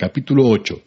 Capítulo 8.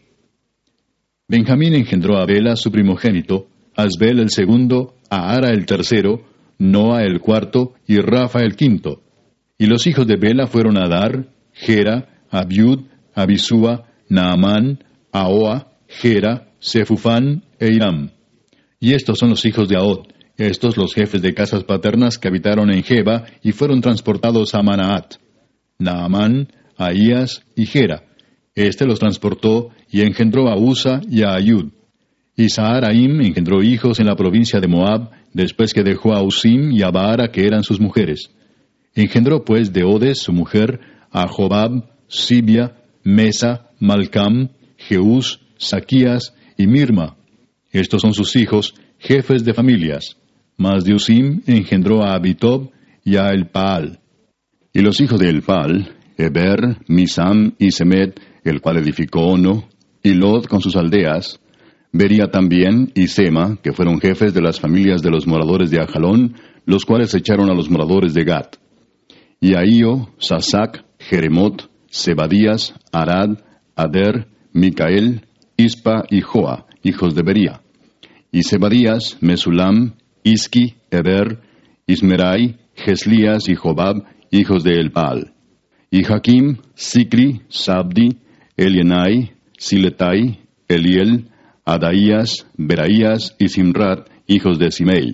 Benjamín engendró a Bela su primogénito, Asbel el segundo, Ahara el tercero, Noa el cuarto y Rafa el quinto. Y los hijos de Bela fueron Adar, Gera, Abiud, Abisúa, Naamán, Ahoa, Gera, Sefufán e Hiram. Y estos son los hijos de Ahod, estos los jefes de casas paternas que habitaron en Geba y fueron transportados a Manaat. Naamán, Ahías y Gera. Este los transportó y engendró a Usa y a Ayud. Y Saharaim engendró hijos en la provincia de Moab, después que dejó a Usim y a Baara, que eran sus mujeres. Engendró pues de Odes, su mujer, a Jobab, Sibia, Mesa, Malcam, Jeús, Saquías y Mirma. Estos son sus hijos, jefes de familias. Mas de Usim engendró a Abitob y a Elpaal. Y los hijos de Elpaal, Eber, Misam y Semed, el cual edificó Ono, y Lod con sus aldeas, Bería también y Sema, que fueron jefes de las familias de los moradores de Ajalón, los cuales echaron a los moradores de Gat. Y Ahío, Sasac, Jeremot, Zebadías, Arad, Ader, Micael, Ispa y Joa, hijos de Bería. Y Zebadías, Mesulam, Isqui, Eber, Ismerai, Geslías y Jobab, hijos de Elpaal. Y Jaquim, Sicri, Sabdi, Elienai, Siletai, Eliel, Adaías, Beraías y Simrat, hijos de Simei.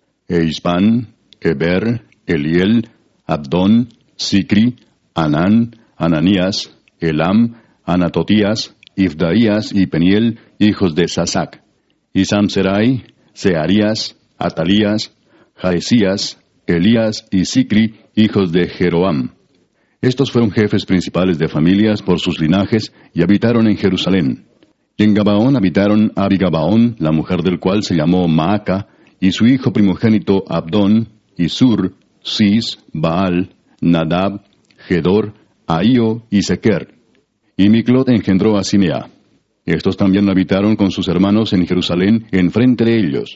E Ispan, Eber, Eliel, Abdón, Sicri, Anán, Ananías, Elam, Anatotías, Ifdaías y Peniel, hijos de Sasac. Y Samserai, Searías, Atalías, Jaesías, Elías y Sicri, hijos de Jeroam. Estos fueron jefes principales de familias por sus linajes y habitaron en Jerusalén. Y en Gabaón habitaron Abigabaón, la mujer del cual se llamó Maaca, y su hijo primogénito Abdón, y Sur, Cis, Baal, Nadab, Gedor, Ahío y Sequer. Y Miclot engendró a Simea. Estos también habitaron con sus hermanos en Jerusalén, enfrente de ellos.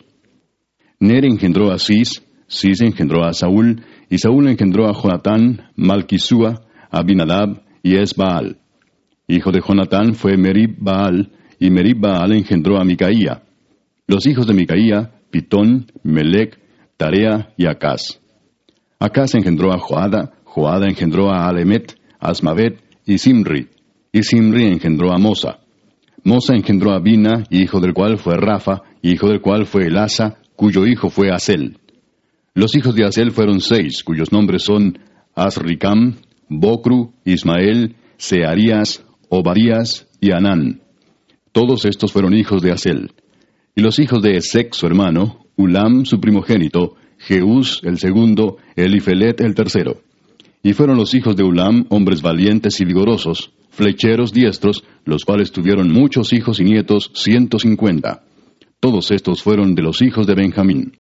Ner engendró a Cis, Cis engendró a Saúl, y Saúl engendró a Jonatán, Malquisúa, Abinadab y Esbaal. Hijo de Jonatán fue Merib Baal, y Merib Baal engendró a Micaía. Los hijos de Micaía, Pitón, Melec, Tarea y Acaz. Acaz engendró a Joada, Joada engendró a Alemet, Asmavet y Simri engendró a Mosa. Mosa engendró a Bina, hijo del cual fue Rafa, hijo del cual fue Elasa, cuyo hijo fue Asel. Los hijos de Asel fueron 6, cuyos nombres son Asricam, Bocru, Ismael, Searías, Obadías y Anán. Todos estos fueron hijos de Asel. Y los hijos de Esec, su hermano, Ulam, su primogénito, Jeús, el segundo, Elifelet, el tercero. Y fueron los hijos de Ulam hombres valientes y vigorosos, flecheros diestros, los cuales tuvieron muchos hijos y nietos, 150. Todos estos fueron de los hijos de Benjamín.